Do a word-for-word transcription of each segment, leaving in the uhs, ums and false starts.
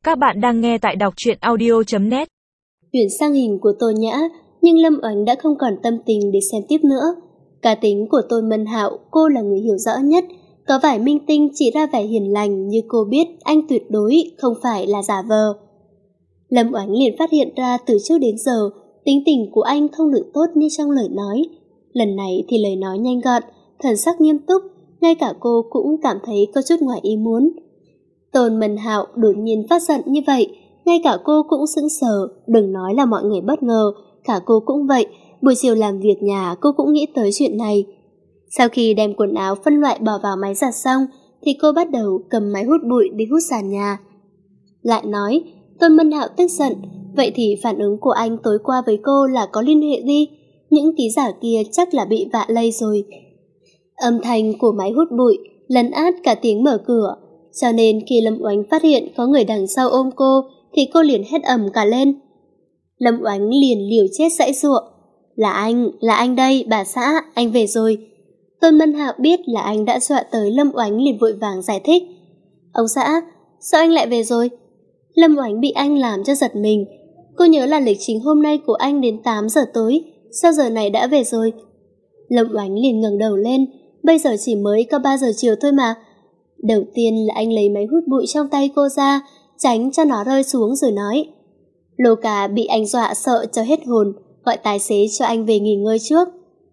Các bạn đang nghe tại đọc truyện audio chấm net. Chuyển sang hình của Tô Nhã, nhưng Lâm Oánh đã không còn tâm tình để xem tiếp nữa. Cá tính của Tôn Mân Hạo, cô là người hiểu rõ nhất. Có vài minh tinh chỉ ra vẻ hiền lành, như cô biết anh tuyệt đối không phải là giả vờ. Lâm Oánh liền phát hiện ra từ trước đến giờ, tính tình của anh không được tốt như trong lời nói. Lần này thì lời nói nhanh gọn, thần sắc nghiêm túc, ngay cả cô cũng cảm thấy có chút ngoài ý muốn. Tôn Mân Hạo đột nhiên phát giận như vậy, ngay cả cô cũng sững sờ, đừng nói là mọi người bất ngờ, cả cô cũng vậy. Buổi chiều làm việc nhà cô cũng nghĩ tới chuyện này. Sau khi đem quần áo phân loại bỏ vào máy giặt xong, thì cô bắt đầu cầm máy hút bụi đi hút sàn nhà. Lại nói, Tôn Mân Hạo tức giận, vậy thì phản ứng của anh tối qua với cô là có liên hệ gì? Những ký giả kia chắc là bị vạ lây rồi. Âm thanh của máy hút bụi lấn át cả tiếng mở cửa, cho nên khi Lâm Oánh phát hiện có người đằng sau ôm cô thì cô liền hét ầm cả lên. Lâm Oánh liền liều chết giãy giụa. Là anh, là anh đây, bà xã, anh về rồi. Tôn Mân Hạo biết là anh đã dọa tới Lâm Oánh liền vội vàng giải thích. Ông xã, sao anh lại về rồi? Lâm Oánh bị anh làm cho giật mình. Cô nhớ là lịch trình hôm nay của anh đến tám giờ tối, sao giờ này đã về rồi? Lâm Oánh liền ngẩng đầu lên, bây giờ chỉ mới có ba giờ chiều thôi mà. Đầu tiên là anh lấy máy hút bụi trong tay cô ra, tránh cho nó rơi xuống rồi nói. Lô Cà bị anh dọa sợ cho hết hồn, gọi tài xế cho anh về nghỉ ngơi trước.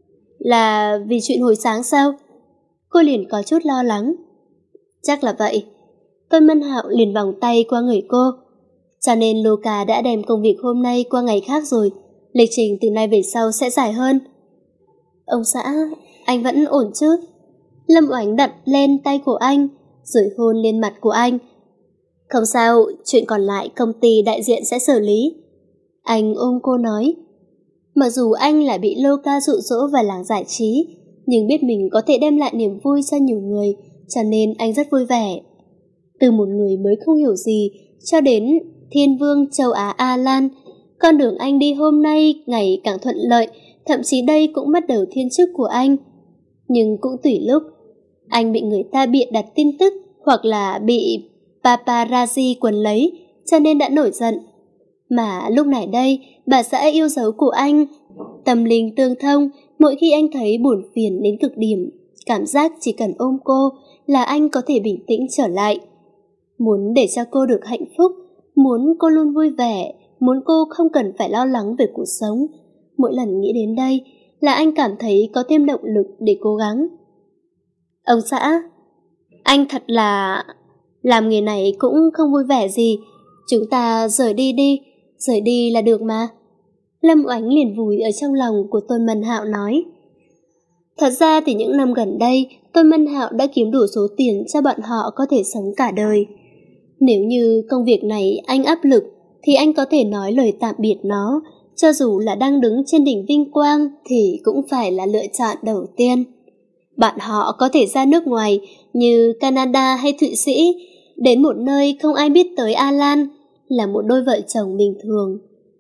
Là vì chuyện hồi sáng sao? Cô liền có chút lo lắng. Chắc là vậy. Tôn Mân Hạo liền vòng tay qua người cô. Cho nên Lô Cà đã đem công việc hôm nay qua ngày khác rồi, lịch trình từ nay về sau sẽ dài hơn. Ông xã, anh vẫn ổn chứ? Lâm Oánh đặt lên tay của anh, rồi hôn lên mặt của anh. Không sao, chuyện còn lại công ty đại diện sẽ xử lý. Anh ôm cô nói. Mặc dù anh lại bị Lô Ca dụ dỗ vào làng giải trí, nhưng biết mình có thể đem lại niềm vui cho nhiều người, cho nên anh rất vui vẻ. Từ một người mới không hiểu gì cho đến thiên vương châu Á A Lan, con đường anh đi hôm nay ngày càng thuận lợi, thậm chí đây cũng bắt đầu thiên chức của anh. Nhưng cũng tùy lúc, anh bị người ta bịa đặt tin tức hoặc là bị paparazzi quấn lấy, cho nên đã nổi giận. Mà lúc này đây, bà xã yêu dấu của anh, tâm linh tương thông, mỗi khi anh thấy buồn phiền đến cực điểm, cảm giác chỉ cần ôm cô là anh có thể bình tĩnh trở lại. Muốn để cho cô được hạnh phúc, muốn cô luôn vui vẻ, muốn cô không cần phải lo lắng về cuộc sống. Mỗi lần nghĩ đến đây là anh cảm thấy có thêm động lực để cố gắng. Ông xã, anh thật là... làm nghề này cũng không vui vẻ gì. Chúng ta rời đi đi, rời đi là được mà. Lâm Oánh liền vùi ở trong lòng của Tôn Mân Hạo nói. Thật ra thì những năm gần đây, Tôn Mân Hạo đã kiếm đủ số tiền cho bọn họ có thể sống cả đời. Nếu như công việc này anh áp lực, thì anh có thể nói lời tạm biệt nó, cho dù là đang đứng trên đỉnh vinh quang thì cũng phải là lựa chọn đầu tiên. Bạn họ có thể ra nước ngoài như Canada hay Thụy Sĩ, đến một nơi không ai biết tới A Lan, là một đôi vợ chồng bình thường.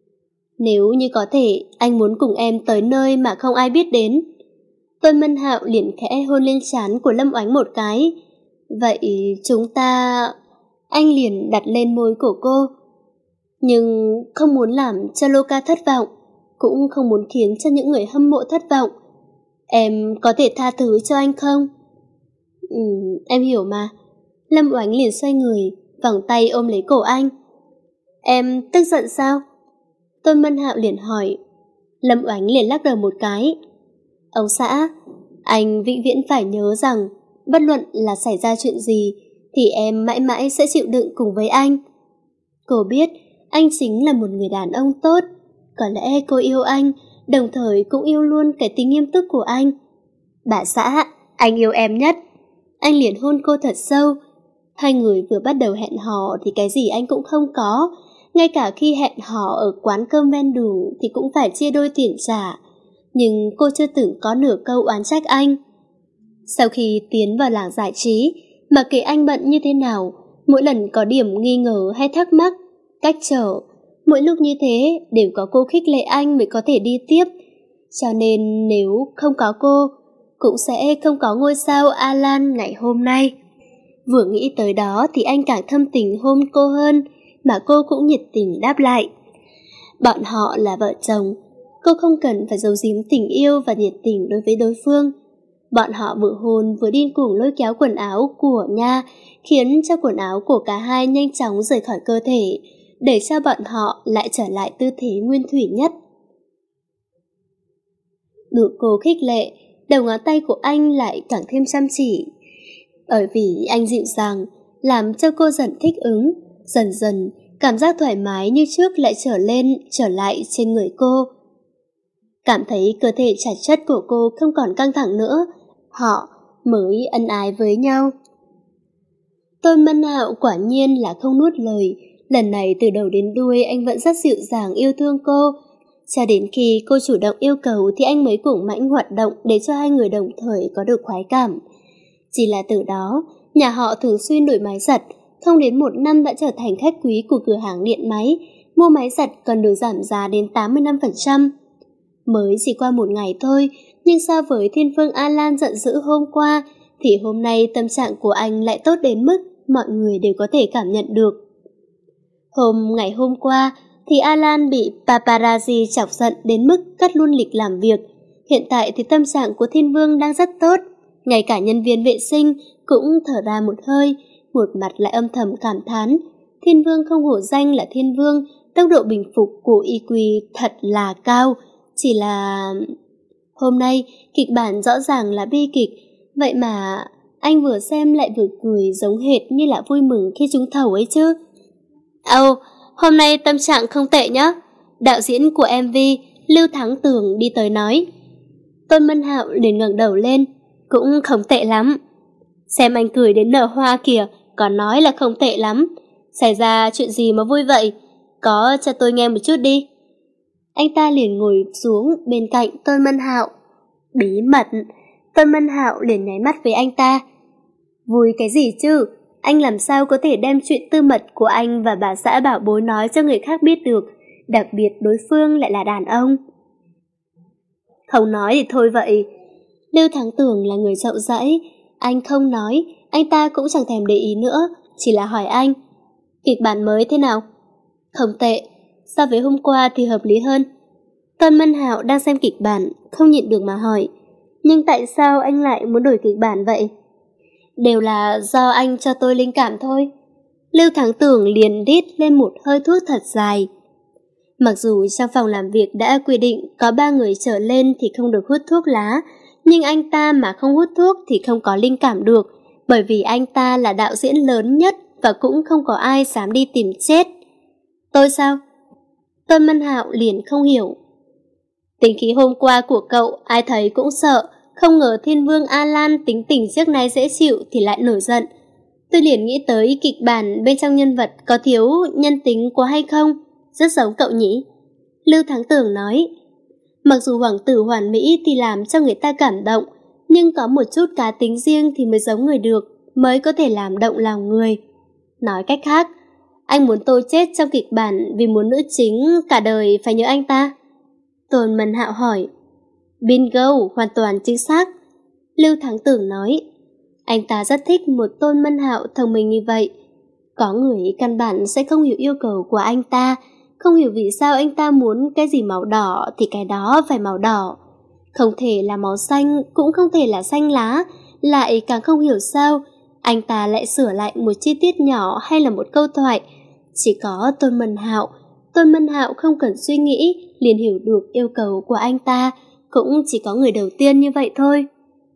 Nếu như có thể, anh muốn cùng em tới nơi mà không ai biết đến. Tôn Mân Hạo liền khẽ hôn lên trán của Lâm Oánh một cái. Vậy chúng ta... Anh liền đặt lên môi của cô. Nhưng không muốn làm cho Lô Ca thất vọng, cũng không muốn khiến cho những người hâm mộ thất vọng. Em có thể tha thứ cho anh không? Ừ, em hiểu mà. Lâm Oánh liền xoay người, vòng tay ôm lấy cổ anh. Em tức giận sao? Tôn Mân Hạo liền hỏi. Lâm Oánh liền lắc đầu một cái. Ông xã, anh vĩnh viễn phải nhớ rằng bất luận là xảy ra chuyện gì thì em mãi mãi sẽ chịu đựng cùng với anh. Cô biết anh chính là một người đàn ông tốt. Có lẽ cô yêu anh, đồng thời cũng yêu luôn cái tính nghiêm túc của anh. Bà xã, anh yêu em nhất. Anh liền hôn cô thật sâu. Hai người vừa bắt đầu hẹn hò thì cái gì anh cũng không có. Ngay cả khi hẹn hò ở quán cơm ven đường thì cũng phải chia đôi tiền trả. Nhưng cô chưa từng có nửa câu oán trách anh. Sau khi tiến vào làng giải trí, mà kể anh bận như thế nào, mỗi lần có điểm nghi ngờ hay thắc mắc, cách trở, mỗi lúc như thế đều có cô khích lệ anh mới có thể đi tiếp. Cho nên nếu không có cô, cũng sẽ không có ngôi sao A Lan ngày hôm nay. Vừa nghĩ tới đó thì anh càng thâm tình hôn cô hơn, mà cô cũng nhiệt tình đáp lại. Bọn họ là vợ chồng, cô không cần phải giấu giếm tình yêu và nhiệt tình đối với đối phương. Bọn họ vừa hôn vừa điên cuồng lôi kéo quần áo của Nha, khiến cho quần áo của cả hai nhanh chóng rời khỏi cơ thể, để cho bọn họ lại trở lại tư thế nguyên thủy nhất. Được cô khích lệ, đầu ngón tay của anh lại càng thêm chăm chỉ. Bởi vì anh dịu dàng, làm cho cô dần thích ứng, dần dần cảm giác thoải mái như trước lại trở lên, trở lại trên người cô. Cảm thấy cơ thể chặt chất của cô không còn căng thẳng nữa, họ mới ân ái với nhau. Tôn Mân Hạo quả nhiên là không nuốt lời, lần này từ đầu đến đuôi anh vẫn rất dịu dàng yêu thương cô. Cho đến khi cô chủ động yêu cầu thì anh mới cuồng mãnh hoạt động để cho hai người đồng thời có được khoái cảm. Chỉ là từ đó, nhà họ thường xuyên đổi máy giặt, không đến một năm đã trở thành khách quý của cửa hàng điện máy, mua máy giặt còn được giảm giá đến tám mươi lăm phần trăm. Mới chỉ qua một ngày thôi, nhưng so với Thiên Phương Alan giận dữ hôm qua, thì hôm nay tâm trạng của anh lại tốt đến mức mọi người đều có thể cảm nhận được. Hôm ngày hôm qua, thì Alan bị paparazzi chọc giận đến mức cắt luôn lịch làm việc. Hiện tại thì tâm trạng của Thiên Vương đang rất tốt, ngay cả nhân viên vệ sinh cũng thở ra một hơi, một mặt lại âm thầm cảm thán. Thiên Vương không hổ danh là Thiên Vương, tốc độ bình phục của i kiu thật là cao. Chỉ là... Hôm nay, kịch bản rõ ràng là bi kịch, vậy mà anh vừa xem lại vừa cười giống hệt như là vui mừng khi trúng thầu ấy chứ. Ồ, oh, hôm nay tâm trạng không tệ nhá. Đạo diễn của em vê, Lưu Thắng Tường đi tới nói. Tôn Mân Hạo liền ngẩng đầu lên, cũng không tệ lắm. Xem anh cười đến nở hoa kìa, còn nói là không tệ lắm. Xảy ra chuyện gì mà vui vậy? Có cho tôi nghe một chút đi. Anh ta liền ngồi xuống bên cạnh Tôn Mân Hạo. Bí mật. Tôn Mân Hạo liền nháy mắt với anh ta. Vui cái gì chứ? Anh làm sao có thể đem chuyện tư mật của anh và bà xã bảo bối nói cho người khác biết được, đặc biệt đối phương lại là đàn ông. Không nói thì thôi vậy. Lưu Thắng Tường là người chậu dẫy, anh không nói, anh ta cũng chẳng thèm để ý nữa, chỉ là hỏi anh. Kịch bản mới thế nào? Không tệ, so với hôm qua thì hợp lý hơn. Tôn Mân Hạo đang xem kịch bản, không nhịn được mà hỏi. Nhưng tại sao anh lại muốn đổi kịch bản vậy? Đều là do anh cho tôi linh cảm thôi. Lưu Thắng Tường liền rít lên một hơi thuốc thật dài. Mặc dù trong phòng làm việc đã quy định có ba người trở lên thì không được hút thuốc lá, nhưng anh ta mà không hút thuốc thì không có linh cảm được, bởi vì anh ta là đạo diễn lớn nhất và cũng không có ai dám đi tìm chết. Tôi sao? Tôn Mân Hạo liền không hiểu. Tính khí hôm qua của cậu ai thấy cũng sợ, không ngờ Thiên Vương Alan tính tình trước nay dễ chịu thì lại nổi giận. Tôi liền nghĩ tới kịch bản bên trong nhân vật có thiếu nhân tính quá hay không, rất giống cậu nhỉ? Lưu Thắng Tường nói. Mặc dù hoàng tử hoàn mỹ thì làm cho người ta cảm động, nhưng có một chút cá tính riêng thì mới giống người được, mới có thể làm động lòng người. Nói cách khác, anh muốn tôi chết trong kịch bản vì muốn nữ chính cả đời phải nhớ anh ta? Tôn Mân Hạo hỏi. Bingo, hoàn toàn chính xác. Lưu Thắng Tường nói. Anh ta rất thích một Tôn Mân Hạo thông minh như vậy. Có người căn bản sẽ không hiểu yêu cầu của anh ta, không hiểu vì sao anh ta muốn cái gì màu đỏ thì cái đó phải màu đỏ. Không thể là màu xanh, cũng không thể là xanh lá, lại càng không hiểu sao anh ta lại sửa lại một chi tiết nhỏ hay là một câu thoại. Chỉ có Tôn Mân Hạo, Tôn Mân Hạo không cần suy nghĩ liền hiểu được yêu cầu của anh ta, cũng chỉ có người đầu tiên như vậy thôi.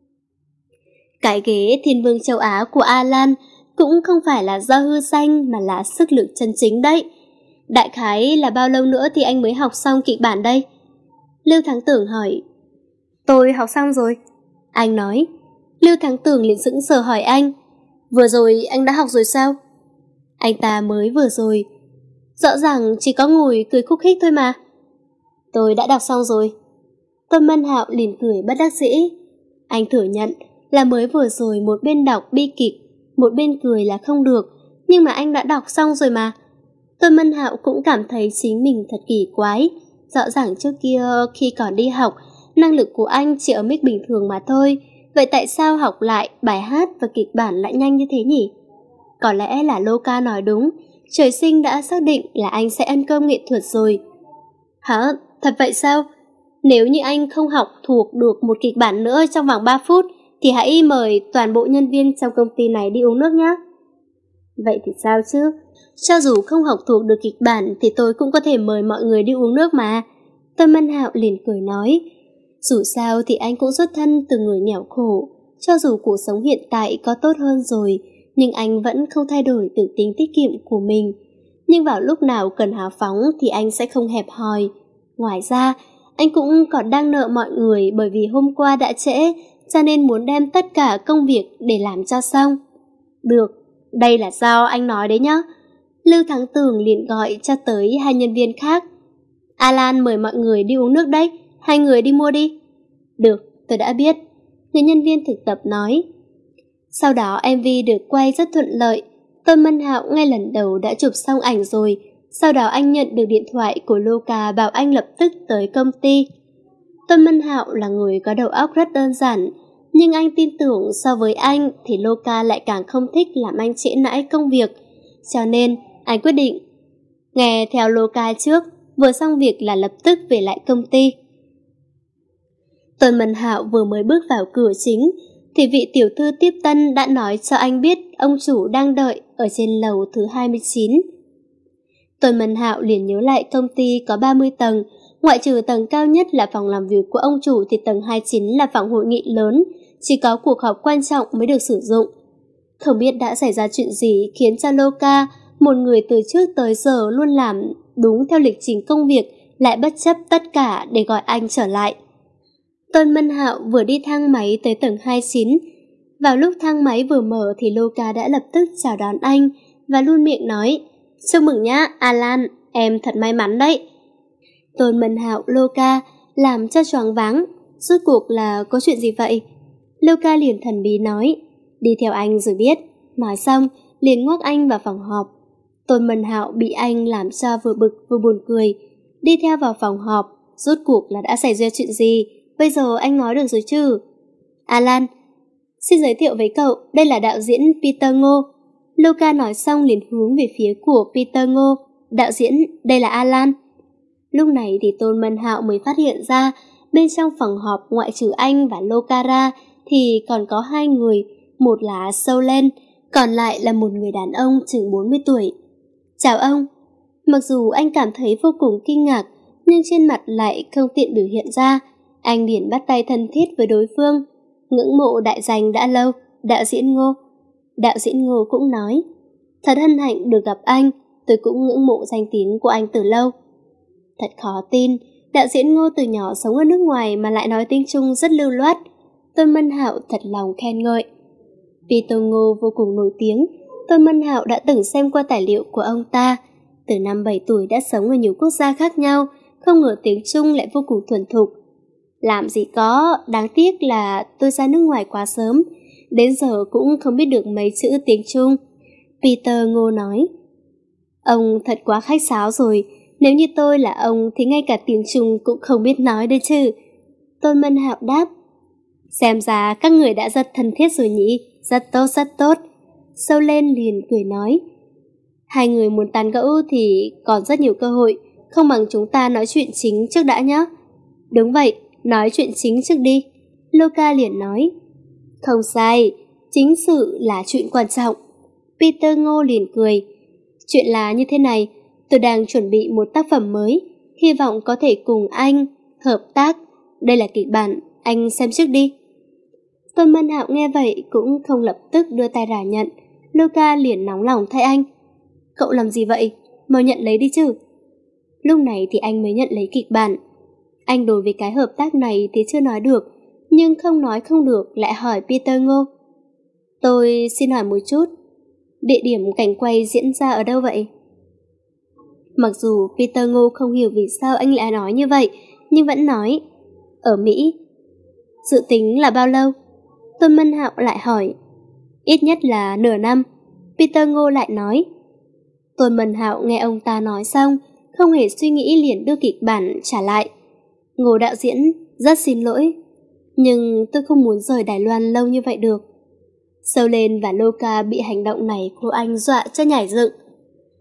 Cái ghế Thiên Vương châu Á của Alan cũng không phải là do hư danh mà là sức lực chân chính đấy. Đại khái là bao lâu nữa thì anh mới học xong kịch bản đây? Lưu Thắng Tường hỏi. Tôi học xong rồi. Anh nói. Lưu Thắng Tường liền sững sờ hỏi anh. Vừa rồi anh đã học rồi sao? Anh ta mới vừa rồi. Rõ ràng chỉ có ngồi cười khúc khích thôi mà. Tôi đã đọc xong rồi. Tôn Mân Hạo liền cười bất đắc dĩ. Anh thừa nhận là mới vừa rồi một bên đọc bi kịch, một bên cười là không được, nhưng mà anh đã đọc xong rồi mà. Tôn Mân Hạo cũng cảm thấy chính mình thật kỳ quái. Rõ ràng trước kia khi còn đi học, năng lực của anh chỉ ở mức bình thường mà thôi. Vậy tại sao học lại bài hát và kịch bản lại nhanh như thế nhỉ? Có lẽ là Loka nói đúng, Trời sinh đã xác định là anh sẽ ăn cơm nghệ thuật rồi. Hả? Thật vậy sao? Nếu như anh không học thuộc được một kịch bản nữa trong vòng ba phút, thì hãy mời toàn bộ nhân viên trong công ty này đi uống nước nhé. Vậy thì sao chứ? Cho dù không học thuộc được kịch bản thì tôi cũng có thể mời mọi người đi uống nước mà. Tôn Mân Hạo liền cười nói. Dù sao thì anh cũng xuất thân từ người nghèo khổ. Cho dù cuộc sống hiện tại có tốt hơn rồi, nhưng anh vẫn không thay đổi được tính tiết kiệm của mình. Nhưng vào lúc nào cần hào phóng thì anh sẽ không hẹp hòi. Ngoài ra, anh cũng còn đang nợ mọi người bởi vì hôm qua đã trễ, cho nên muốn đem tất cả công việc để làm cho xong. Được, đây là do anh nói đấy nhá. Lưu Thắng Tường liền gọi cho tới hai nhân viên khác. Alan mời mọi người đi uống nước đấy, hai người đi mua đi. Được, tôi đã biết. Người nhân viên thực tập nói. Sau đó em vê được quay rất thuận lợi. Tôn Mân Hạo ngay lần đầu đã chụp xong ảnh rồi. Sau đó anh nhận được điện thoại của Luca bảo anh lập tức tới công ty. Tôn Mân Hạo là người có đầu óc rất đơn giản, nhưng anh tin tưởng so với anh thì Luca lại càng không thích làm anh trễ nải công việc. Cho nên anh quyết định nghe theo Luca trước, vừa xong việc là lập tức về lại công ty. Tôn Mân Hạo vừa mới bước vào cửa chính thì vị tiểu thư tiếp tân đã nói cho anh biết ông chủ đang đợi ở trên lầu thứ hai mươi chín. Tôn Mân Hạo liền nhớ lại công ty có ba mươi tầng, ngoại trừ tầng cao nhất là phòng làm việc của ông chủ thì tầng hai mươi chín là phòng hội nghị lớn, chỉ có cuộc họp quan trọng mới được sử dụng. Không biết đã xảy ra chuyện gì khiến cho Luca, một người từ trước tới giờ luôn làm đúng theo lịch trình công việc, lại bất chấp tất cả để gọi anh trở lại. Tôn Mân Hạo vừa đi thang máy tới tầng hai mươi chín. Vào lúc thang máy vừa mở thì Luca đã lập tức chào đón anh và luôn miệng nói: Chúc mừng nhá, Alan, em thật may mắn đấy. Tôn Mân Hạo Luca làm cho choáng váng. Rốt cuộc là có chuyện gì vậy? Luca liền thần bí nói: Đi theo anh rồi biết. Nói xong liền ngoắc anh vào phòng họp. Tôn Mân Hạo bị anh làm cho vừa bực vừa buồn cười. Đi theo vào phòng họp, rốt cuộc là đã xảy ra chuyện gì? Bây giờ anh nói được rồi chứ? Alan, xin giới thiệu với cậu, đây là đạo diễn Peter Ngô. Luca nói xong liền hướng về phía của Peter Ngô. Đạo diễn, đây là Alan. Lúc này thì Tôn Mân Hạo mới phát hiện ra bên trong phòng họp ngoại trừ anh và Luca ra thì còn có hai người, một là Solen, còn lại là một người đàn ông chừng bốn mươi tuổi. Chào ông. Mặc dù anh cảm thấy vô cùng kinh ngạc, nhưng trên mặt lại không tiện biểu hiện ra. Anh liền bắt tay thân thiết với đối phương. Ngưỡng mộ đại danh đã lâu, đạo diễn Ngô. Đạo diễn Ngô cũng nói: Thật hân hạnh được gặp anh, tôi cũng ngưỡng mộ danh tiếng của anh từ lâu. Thật khó tin, đạo diễn Ngô từ nhỏ sống ở nước ngoài mà lại nói tiếng Trung rất lưu loát. Tôn Mân Hạo thật lòng khen ngợi. Peter Ngô vô cùng nổi tiếng. Tôn Mân Hạo đã từng xem qua tài liệu của ông ta. Từ năm bảy tuổi đã sống ở nhiều quốc gia khác nhau, không ngờ tiếng Trung lại vô cùng thuần thục. Làm gì có, đáng tiếc là tôi ra nước ngoài quá sớm, đến giờ cũng không biết được mấy chữ tiếng Trung. Peter Ngô nói. Ông thật quá khách sáo rồi, nếu như tôi là ông thì ngay cả tiếng Trung cũng không biết nói đấy chứ. Tôn Mân Hạo đáp. Xem ra các người đã rất thân thiết rồi nhỉ, rất tốt rất tốt. Sâu lên liền cười nói. Hai người muốn tán gẫu thì còn rất nhiều cơ hội, không bằng chúng ta nói chuyện chính trước đã nhé. Đúng vậy, nói chuyện chính trước đi. Luca liền nói. Không sai, chính sự là chuyện quan trọng. Peter Ngô liền cười. Chuyện là như thế này, tôi đang chuẩn bị một tác phẩm mới, hy vọng có thể cùng anh hợp tác. Đây là kịch bản, anh xem trước đi. Tôn Mân Hạo nghe vậy cũng không lập tức đưa tay ra nhận. Luca liền nóng lòng thay anh. Cậu làm gì vậy? Mau nhận lấy đi chứ. Lúc này thì anh mới nhận lấy kịch bản. Anh đối với cái hợp tác này thì chưa nói được, nhưng không nói không được lại hỏi Peter Ngô. Tôi xin hỏi một chút, địa điểm cảnh quay diễn ra ở đâu vậy? Mặc dù Peter Ngô không hiểu vì sao anh lại nói như vậy, nhưng vẫn nói. Ở Mỹ. Dự tính là bao lâu? Tôn Mân Hạo lại hỏi. Ít nhất là nửa năm. Peter Ngô lại nói. Tôn Mân Hạo nghe ông ta nói xong, không hề suy nghĩ liền đưa kịch bản trả lại. Ngô đạo diễn, rất xin lỗi, nhưng tôi không muốn rời Đài Loan lâu như vậy được. Sâu lên và Luca bị hành động này của anh dọa cho nhảy dựng.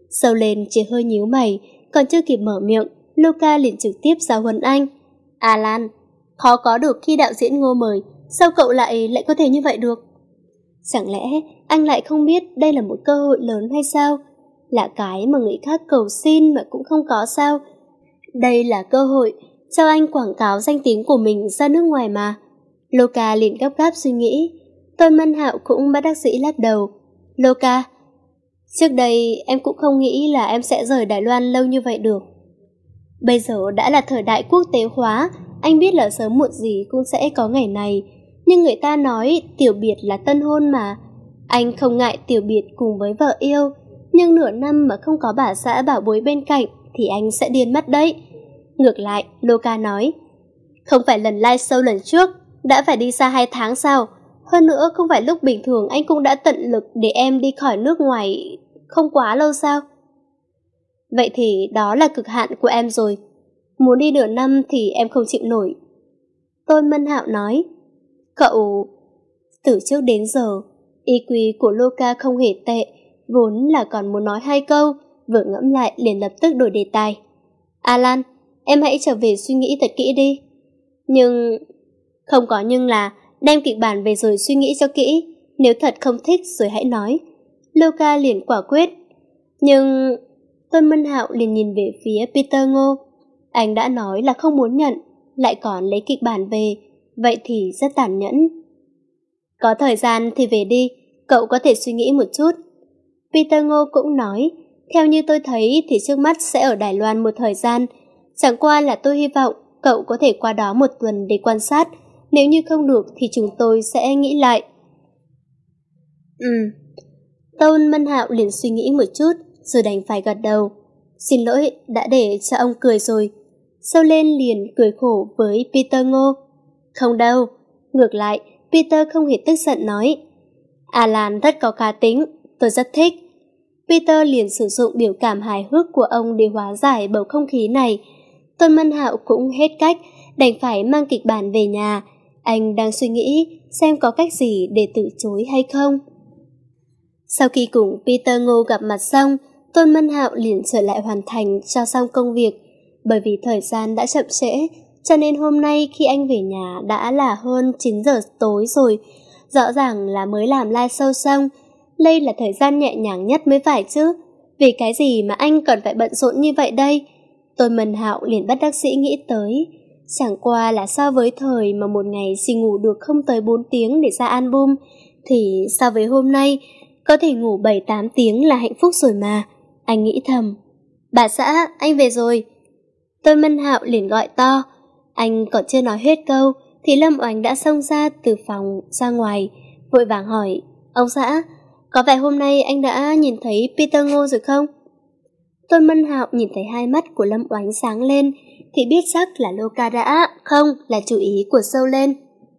Sâu lên chỉ hơi nhíu mày, còn chưa kịp mở miệng, Luca liền trực tiếp giáo huấn anh. Alan, khó có được khi đạo diễn Ngô mời, sao cậu lại lại có thể như vậy được? Chẳng lẽ anh lại không biết đây là một cơ hội lớn hay sao? Là cái mà người khác cầu xin mà cũng không có sao? Đây là cơ hội cho anh quảng cáo danh tiếng của mình ra nước ngoài mà. Luca liền gấp gáp suy nghĩ. Tôn Mân Hạo cũng bất đắc dĩ lắc đầu. Luca, trước đây em cũng không nghĩ là em sẽ rời Đài Loan lâu như vậy được. Bây giờ đã là thời đại quốc tế hóa, anh biết là sớm muộn gì cũng sẽ có ngày này. Nhưng người ta nói tiểu biệt là tân hôn mà. Anh không ngại tiểu biệt cùng với vợ yêu, nhưng nửa năm mà không có bà xã bảo bối bên cạnh thì anh sẽ điên mất đấy. Ngược lại, Luca nói, không phải lần live show lần trước đã phải đi xa hai tháng sao? Hơn nữa không phải lúc bình thường anh cũng đã tận lực để em đi khỏi nước ngoài không quá lâu sao? Vậy thì đó là cực hạn của em rồi. Muốn đi nửa năm thì em không chịu nổi. Tôn Mân Hạo nói, cậu... Từ trước đến giờ, i kiu của Luca không hề tệ, vốn là còn muốn nói hai câu, vừa ngẫm lại liền lập tức đổi đề tài. Alan, em hãy trở về suy nghĩ thật kỹ đi. Nhưng... Không có nhưng là, đem kịch bản về rồi suy nghĩ cho kỹ, nếu thật không thích rồi hãy nói. Luca liền quả quyết. Nhưng... Tôn Mân Hạo liền nhìn về phía Peter Ngô. Anh đã nói là không muốn nhận, lại còn lấy kịch bản về, vậy thì rất tàn nhẫn. Có thời gian thì về đi, cậu có thể suy nghĩ một chút. Peter Ngô cũng nói, theo như tôi thấy thì trước mắt sẽ ở Đài Loan một thời gian. Chẳng qua là tôi hy vọng cậu có thể qua đó một tuần để quan sát, nếu như không được thì chúng tôi sẽ nghĩ lại. Ừ. Tôn Mân Hạo liền suy nghĩ một chút, rồi đành phải gật đầu. Xin lỗi, đã để cho ông cười rồi. Sâu lên liền cười khổ với Peter Ngô. Không đâu, ngược lại, Peter không hề tức giận nói. Alan rất có cá tính, tôi rất thích. Peter liền sử dụng biểu cảm hài hước của ông để hóa giải bầu không khí này. Tôn Mân Hạo cũng hết cách, đành phải mang kịch bản về nhà. Anh đang suy nghĩ xem có cách gì để từ chối hay không. Sau khi cùng Peter Ngô gặp mặt xong, Tôn Mân Hạo liền trở lại hoàn thành cho xong công việc. Bởi vì thời gian đã chậm trễ, cho nên hôm nay khi anh về nhà đã là hơn chín giờ tối rồi. Rõ ràng là mới làm live show xong. Đây là thời gian nhẹ nhàng nhất mới phải chứ. Vì cái gì mà anh còn phải bận rộn như vậy đây? Tôn Mân Hạo liền bất đắc dĩ nghĩ tới. Chẳng qua là so với thời mà một ngày chỉ ngủ được không tới bốn tiếng để ra album, thì so với hôm nay có thể ngủ bảy tám tiếng là hạnh phúc rồi mà. Anh nghĩ thầm. Bà xã, anh về rồi. Tôn Mân Hạo liền gọi to. Anh còn chưa nói hết câu thì Lâm Oánh đã xông ra từ phòng ra ngoài, vội vàng hỏi. Ông xã, có phải hôm nay anh đã nhìn thấy Peter Ngô rồi không? Tôn Mân Hạo nhìn thấy hai mắt của Lâm Oánh sáng lên thì biết chắc là Luca đã không là chủ ý của Sâu Lên.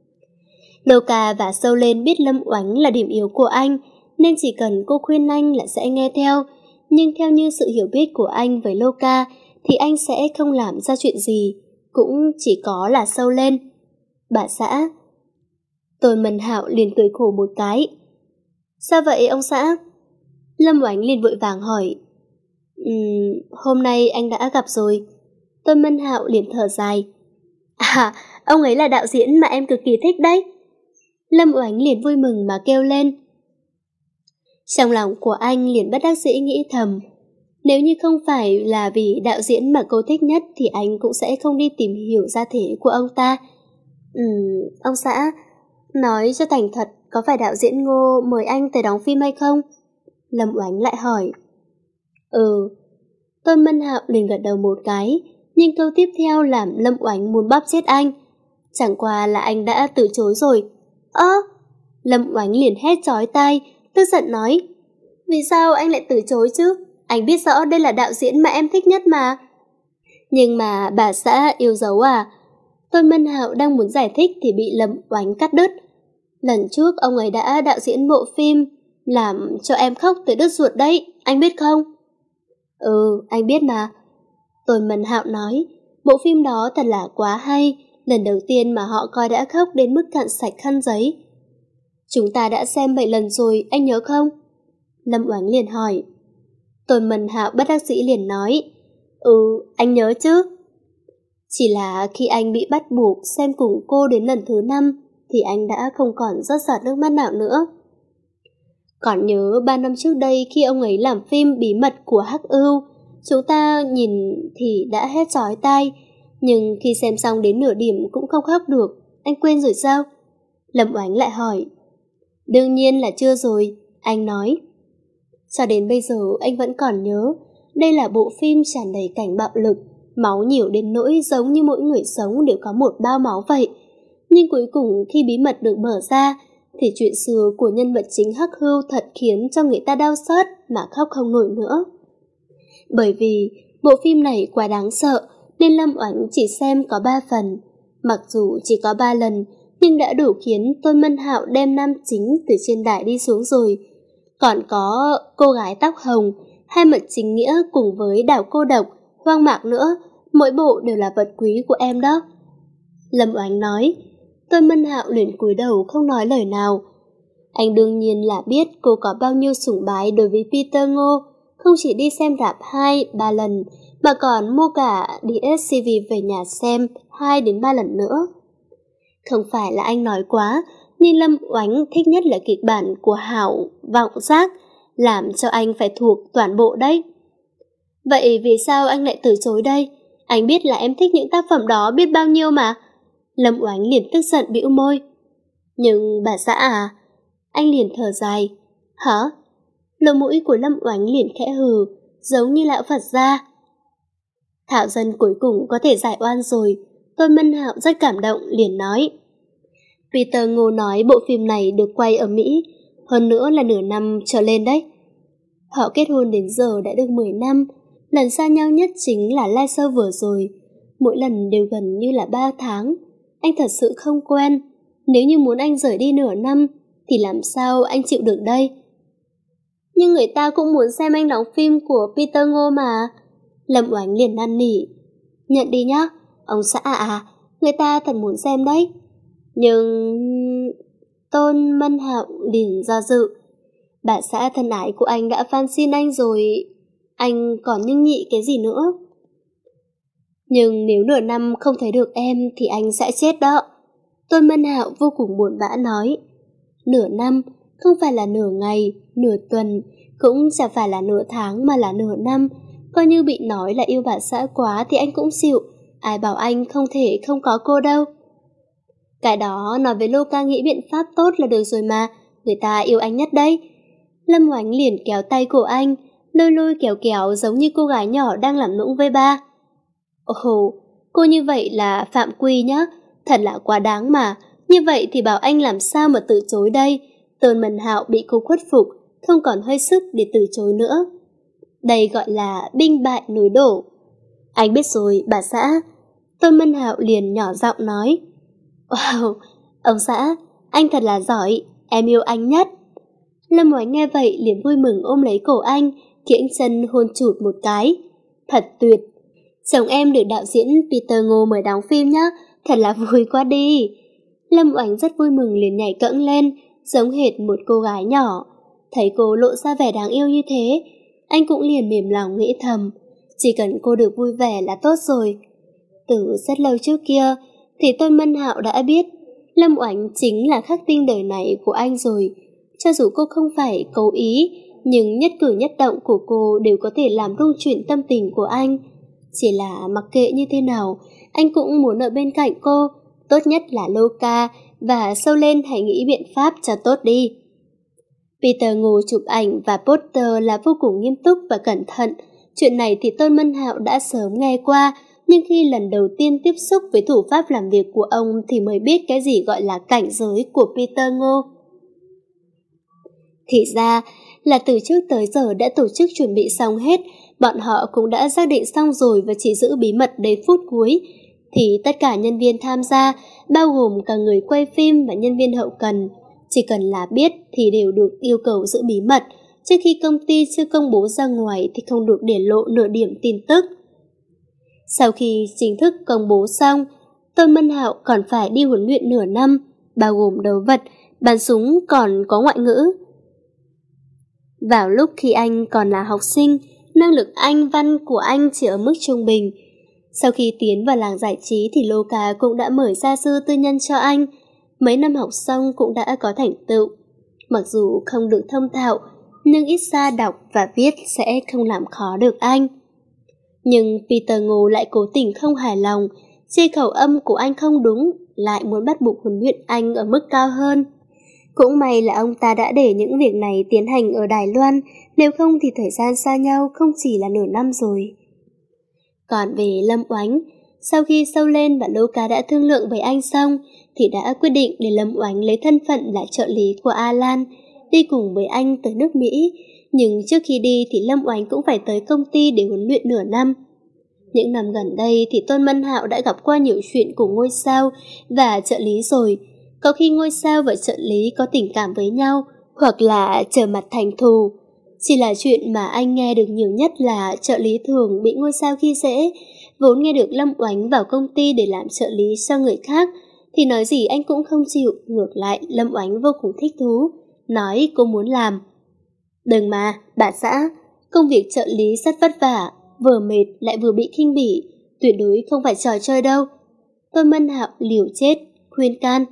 Luca và Sâu Lên biết Lâm Oánh là điểm yếu của anh, nên chỉ cần cô khuyên anh là sẽ nghe theo. Nhưng theo như sự hiểu biết của anh với Luca thì anh sẽ không làm ra chuyện gì, cũng chỉ có là Sâu Lên. Bà xã. Tôn Mân Hạo liền cười khổ một cái. Sao vậy ông xã? Lâm Oánh liền vội vàng hỏi. Uhm, hôm nay anh đã gặp rồi. Tôn Mân Hạo liền thở dài. À, ông ấy là đạo diễn mà em cực kỳ thích đấy. Lâm Oánh liền vui mừng mà kêu lên. Trong lòng của anh liền bất đắc dĩ nghĩ thầm. Nếu như không phải là vì đạo diễn mà cô thích nhất thì anh cũng sẽ không đi tìm hiểu gia thể của ông ta. Ừm, ông xã, nói cho thành thật, có phải đạo diễn Ngô mời anh tới đóng phim hay không? Lâm Oánh lại hỏi. Ừ. Tôn Mân Hạo liền gật đầu một cái, nhưng câu tiếp theo làm Lâm Oánh muốn bóp chết anh. Chẳng qua là anh đã từ chối rồi. Ơ! Lâm Oánh liền hét chói tai, tức giận nói. Vì sao anh lại từ chối chứ? Anh biết rõ đây là đạo diễn mà em thích nhất mà. Nhưng mà bà xã yêu dấu à? Tôn Mân Hạo đang muốn giải thích thì bị Lâm Oánh cắt đứt. Lần trước ông ấy đã đạo diễn bộ phim làm cho em khóc tới đứt ruột đấy, anh biết không? Ừ, anh biết mà. Tôn Mân Hạo nói, bộ phim đó thật là quá hay, lần đầu tiên mà họ coi đã khóc đến mức cạn sạch khăn giấy. Chúng ta đã xem bảy lần rồi, anh nhớ không? Lâm Oánh liền hỏi. Tôn Mân Hạo bất đắc dĩ liền nói, ừ, anh nhớ chứ. Chỉ là khi anh bị bắt buộc xem cùng cô đến lần thứ năm thì anh đã không còn rớt giọt nước mắt nào nữa. Còn nhớ ba năm trước đây khi ông ấy làm phim Bí mật của Hắc Ưu, chúng ta nhìn thì đã hét chói tai, nhưng khi xem xong đến nửa điểm cũng không khóc được, anh quên rồi sao? Lâm Oánh lại hỏi. Đương nhiên là chưa rồi, anh nói. Cho đến bây giờ anh vẫn còn nhớ, đây là bộ phim tràn đầy cảnh bạo lực, máu nhiều đến nỗi giống như mỗi người sống đều có một bao máu vậy. Nhưng cuối cùng khi bí mật được mở ra, thì chuyện xưa của nhân vật chính Hắc Ưu thật khiến cho người ta đau xót mà khóc không nổi nữa. Bởi vì bộ phim này quá đáng sợ nên Lâm Oánh chỉ xem có ba phần. Mặc dù chỉ có ba lần nhưng đã đủ khiến Tôn Mân Hạo đem nam chính từ trên đài đi xuống rồi. Còn có cô gái tóc hồng, hai mật chính nghĩa cùng với đảo cô độc, hoang mạc nữa, mỗi bộ đều là vật quý của em đó. Lâm Oánh nói. Tôn Mân Hạo liền cúi đầu không nói lời nào. Anh đương nhiên là biết cô có bao nhiêu sủng bái đối với Peter Ngô, không chỉ đi xem rạp hai, ba lần, mà còn mua cả đê ét xê vê về nhà xem hai đến ba lần nữa. Không phải là anh nói quá, nhưng Lâm Oánh thích nhất là kịch bản của Hảo Vọng Giác, làm cho anh phải thuộc toàn bộ đấy. Vậy vì sao anh lại từ chối đây? Anh biết là em thích những tác phẩm đó biết bao nhiêu mà. Lâm Oánh liền tức giận bĩu môi. Nhưng bà xã à? Anh liền thở dài. Hả? Lỗ mũi của Lâm Oánh liền khẽ hừ, giống như lão Phật gia. Thảo Dân cuối cùng có thể giải oan rồi. Tôn Mân Hạo rất cảm động liền nói. Peter Ngô nói bộ phim này được quay ở Mỹ, hơn nữa là nửa năm trở lên đấy. Họ kết hôn đến giờ đã được mười năm, lần xa nhau nhất chính là live show vừa rồi. Mỗi lần đều gần như là ba tháng. Anh thật sự không quen. Nếu như muốn anh rời đi nửa năm thì làm sao anh chịu được đây? Nhưng người ta cũng muốn xem anh đóng phim của Peter Ngô mà. Lâm Oánh liền năn nỉ. Nhận đi nhá, ông xã à, người ta thật muốn xem đấy. Nhưng... Tôn Mân Hạo liền do dự. Bà xã thân ái của anh đã van xin anh rồi, anh còn nhưng nhị cái gì nữa? Nhưng nếu nửa năm không thấy được em thì anh sẽ chết đó. Tôn Mân Hạo vô cùng buồn bã nói. Nửa năm, không phải là nửa ngày, nửa tuần, cũng chẳng phải là nửa tháng mà là nửa năm. Coi như bị nói là yêu bà xã quá thì anh cũng chịu. Ai bảo anh không thể không có cô đâu. Cái đó nói với Lô Ca nghĩ biện pháp tốt là được rồi mà. Người ta yêu anh nhất đấy. Lâm Oánh liền kéo tay của anh, lôi lôi kéo kéo giống như cô gái nhỏ đang làm nũng với ba. Ồ, cô như vậy là phạm quy nhá. Thật là quá đáng mà. Như vậy thì bảo anh làm sao mà từ chối đây? Tôn Mân Hạo bị cô khuất phục, không còn hơi sức để từ chối nữa. Đây gọi là binh bại núi đổ. Anh biết rồi, bà xã. Tôn Mân Hạo liền nhỏ giọng nói. Wow, ông xã, anh thật là giỏi, em yêu anh nhất. Lâm Oánh nghe vậy liền vui mừng ôm lấy cổ anh, kiễng chân hôn chụt một cái. Thật tuyệt. Chồng em được đạo diễn Peter Ngô mời đóng phim nhá, thật là vui quá đi. Lâm Oánh rất vui mừng liền nhảy cẫng lên, giống hệt một cô gái nhỏ. Thấy cô lộ ra vẻ đáng yêu như thế, anh cũng liền mềm lòng nghĩ thầm, chỉ cần cô được vui vẻ là tốt rồi. Từ rất lâu trước kia thì Tôn Mân Hạo đã biết Lâm Oánh chính là khắc tinh đời này của anh rồi. Cho dù cô không phải cố ý, nhưng nhất cử nhất động của cô đều có thể làm rung chuyển tâm tình của anh. Chỉ là mặc kệ như thế nào, anh cũng muốn ở bên cạnh cô, tốt nhất là Lô Ca, và sâu lên hãy nghĩ biện pháp cho tốt đi. Peter Ngô chụp ảnh và poster là vô cùng nghiêm túc và cẩn thận. Chuyện này thì Tôn Mân Hạo đã sớm nghe qua, nhưng khi lần đầu tiên tiếp xúc với thủ pháp làm việc của ông thì mới biết cái gì gọi là cảnh giới của Peter Ngô. Thì ra là từ trước tới giờ đã tổ chức chuẩn bị xong hết, bọn họ cũng đã xác định xong rồi và chỉ giữ bí mật đến phút cuối. Thì tất cả nhân viên tham gia, bao gồm cả người quay phim và nhân viên hậu cần, chỉ cần là biết thì đều được yêu cầu giữ bí mật. Trước khi công ty chưa công bố ra ngoài thì không được để lộ nửa điểm tin tức. Sau khi chính thức công bố xong, Tôn Mân Hạo còn phải đi huấn luyện nửa năm, bao gồm đấu vật, bắn súng còn có ngoại ngữ. Vào lúc khi anh còn là học sinh, năng lực Anh văn của anh chỉ ở mức trung bình. Sau khi tiến vào làng giải trí thì Luca cũng đã mời gia sư tư nhân cho anh. Mấy năm học xong cũng đã có thành tựu. Mặc dù không được thông thạo, nhưng ít ra đọc và viết sẽ không làm khó được anh. Nhưng Peter Ngô lại cố tình không hài lòng, chê khẩu âm của anh không đúng, lại muốn bắt buộc huấn luyện anh ở mức cao hơn. Cũng may là ông ta đã để những việc này tiến hành ở Đài Loan, nếu không thì thời gian xa nhau không chỉ là nửa năm rồi. Còn về Lâm Oánh, sau khi Sâu Lên và Luca đã thương lượng với anh xong, thì đã quyết định để Lâm Oánh lấy thân phận là trợ lý của Alan, đi cùng với anh tới nước Mỹ. Nhưng trước khi đi thì Lâm Oánh cũng phải tới công ty để huấn luyện nửa năm. Những năm gần đây thì Tôn Mân Hạo đã gặp qua nhiều chuyện của ngôi sao và trợ lý rồi. Có khi ngôi sao và trợ lý có tình cảm với nhau, hoặc là trở mặt thành thù. Chỉ là chuyện mà anh nghe được nhiều nhất là trợ lý thường bị ngôi sao khi dễ. Vốn nghe được Lâm Oánh vào công ty để làm trợ lý cho người khác, thì nói gì anh cũng không chịu. Ngược lại, Lâm Oánh vô cùng thích thú, nói cô muốn làm. Đừng mà, bà xã, công việc trợ lý rất vất vả, vừa mệt lại vừa bị khinh bỉ, tuyệt đối không phải trò chơi đâu. Tôn Mân Hạo liều chết, khuyên can.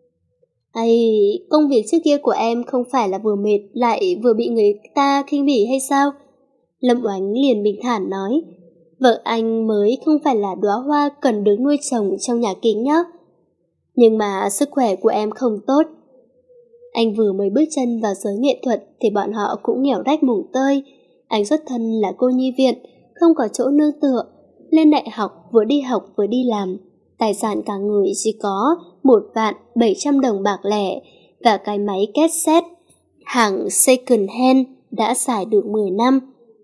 Ây, công việc trước kia của em không phải là vừa mệt lại vừa bị người ta khinh bỉ hay sao? Lâm Oánh liền bình thản nói, vợ anh mới không phải là đóa hoa cần được nuôi trồng trong nhà kính nhá. Nhưng mà sức khỏe của em không tốt. Anh vừa mới bước chân vào giới nghệ thuật thì bọn họ cũng nghèo rách mùng tơi. Anh xuất thân là cô nhi viện, không có chỗ nương tựa. Lên đại học vừa đi học vừa đi làm. Tài sản cả người chỉ có một vạn bảy trăm đồng bạc lẻ và cái máy cassette hàng second hand đã xài được mười năm.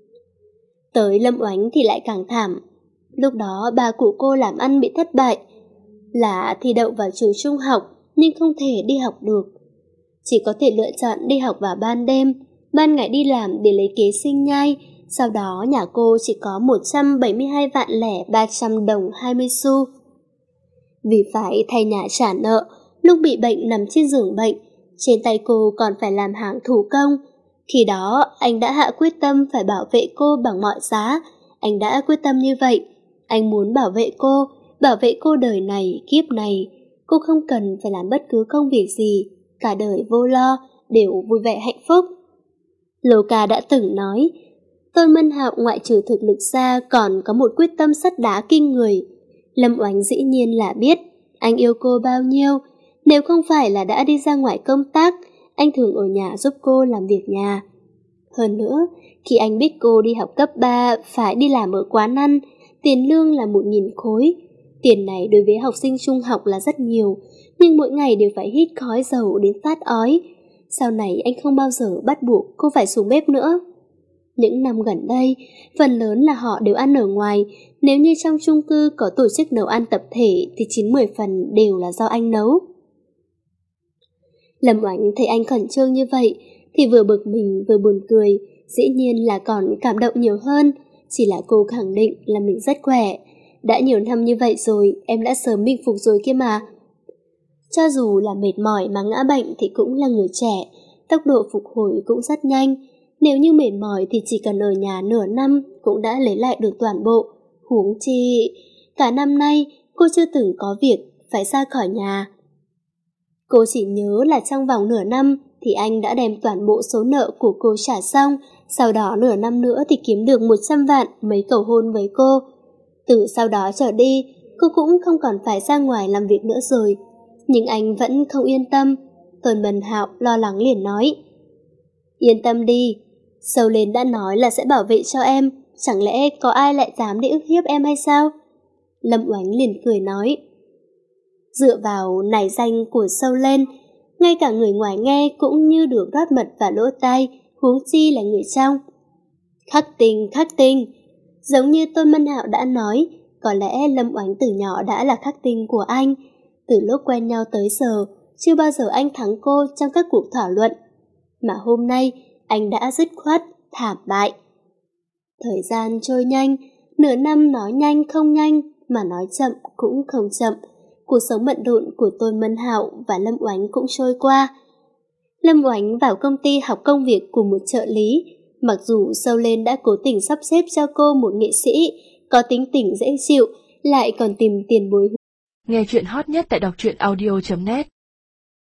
Tới Lâm Oánh thì lại càng thảm. Lúc đó bà cụ cô làm ăn bị thất bại, là thi đậu vào trường trung học nhưng không thể đi học được. Chỉ có thể lựa chọn đi học vào ban đêm, ban ngày đi làm để lấy kế sinh nhai. Sau đó nhà cô chỉ có một trăm bảy mươi hai vạn lẻ ba trăm đồng hai mươi xu. Vì phải thay nhà trả nợ, lúc bị bệnh nằm trên giường bệnh, trên tay cô còn phải làm hàng thủ công. Khi đó anh đã hạ quyết tâm phải bảo vệ cô bằng mọi giá. Anh đã quyết tâm như vậy. Anh muốn bảo vệ cô, bảo vệ cô đời này, kiếp này. Cô không cần phải làm bất cứ công việc gì, cả đời vô lo, đều vui vẻ hạnh phúc. Luca đã từng nói, Tôn Mân Hạo ngoại trừ thực lực ra còn có một quyết tâm sắt đá kinh người. Lâm Oánh dĩ nhiên là biết anh yêu cô bao nhiêu. Nếu không phải là đã đi ra ngoài công tác, anh thường ở nhà giúp cô làm việc nhà. Hơn nữa, khi anh biết cô đi học cấp ba phải đi làm ở quán ăn, tiền lương là một nghìn khối. Tiền này đối với học sinh trung học là rất nhiều, nhưng mỗi ngày đều phải hít khói dầu đến phát ói. Sau này anh không bao giờ bắt buộc cô phải xuống bếp nữa. Những năm gần đây, phần lớn là họ đều ăn ở ngoài. Nếu như trong chung cư có tổ chức nấu ăn tập thể thì chín mười phần đều là do anh nấu. Lâm Oánh thấy anh khẩn trương như vậy thì vừa bực mình vừa buồn cười, dĩ nhiên là còn cảm động nhiều hơn. Chỉ là cô khẳng định là mình rất khỏe. Đã nhiều năm như vậy rồi, em đã sớm bình phục rồi kia mà. Cho dù là mệt mỏi mà ngã bệnh thì cũng là người trẻ, tốc độ phục hồi cũng rất nhanh. Nếu như mệt mỏi thì chỉ cần ở nhà nửa năm cũng đã lấy lại được toàn bộ. Huống chi, cả năm nay cô chưa từng có việc phải ra khỏi nhà. Cô chỉ nhớ là trong vòng nửa năm thì anh đã đem toàn bộ số nợ của cô trả xong. Sau đó nửa năm nữa thì kiếm được một trăm vạn mấy cầu hôn với cô. Từ sau đó trở đi, cô cũng không còn phải ra ngoài làm việc nữa rồi. Nhưng anh vẫn không yên tâm. Tôn Mân Hạo lo lắng liền nói, yên tâm đi, Sâu Lên đã nói là sẽ bảo vệ cho em, chẳng lẽ có ai lại dám để ức hiếp em hay sao? Lâm Oánh liền cười nói, dựa vào nải danh của Sâu Lên, ngay cả người ngoài nghe cũng như được rót mật vào lỗ tai, huống chi là người trong. Khắc tinh, khắc tinh. Giống như Tôn Mân Hạo đã nói, có lẽ Lâm Oánh từ nhỏ đã là khắc tinh của anh. Từ lúc quen nhau tới giờ, chưa bao giờ anh thắng cô trong các cuộc thảo luận. Mà hôm nay, anh đã dứt khoát, thảm bại. Thời gian trôi nhanh, nửa năm nói nhanh không nhanh, mà nói chậm cũng không chậm. Cuộc sống bận rộn của Tôn Mân Hạo và Lâm Oánh cũng trôi qua. Lâm Oánh vào công ty học công việc của một trợ lý, Mặc dù Sâu Lên đã cố tình sắp xếp cho cô một nghệ sĩ có tính tình dễ chịu, lại còn tìm tiền bồi. Nghe chuyện hot nhất tại đọc truyện audio chấm net.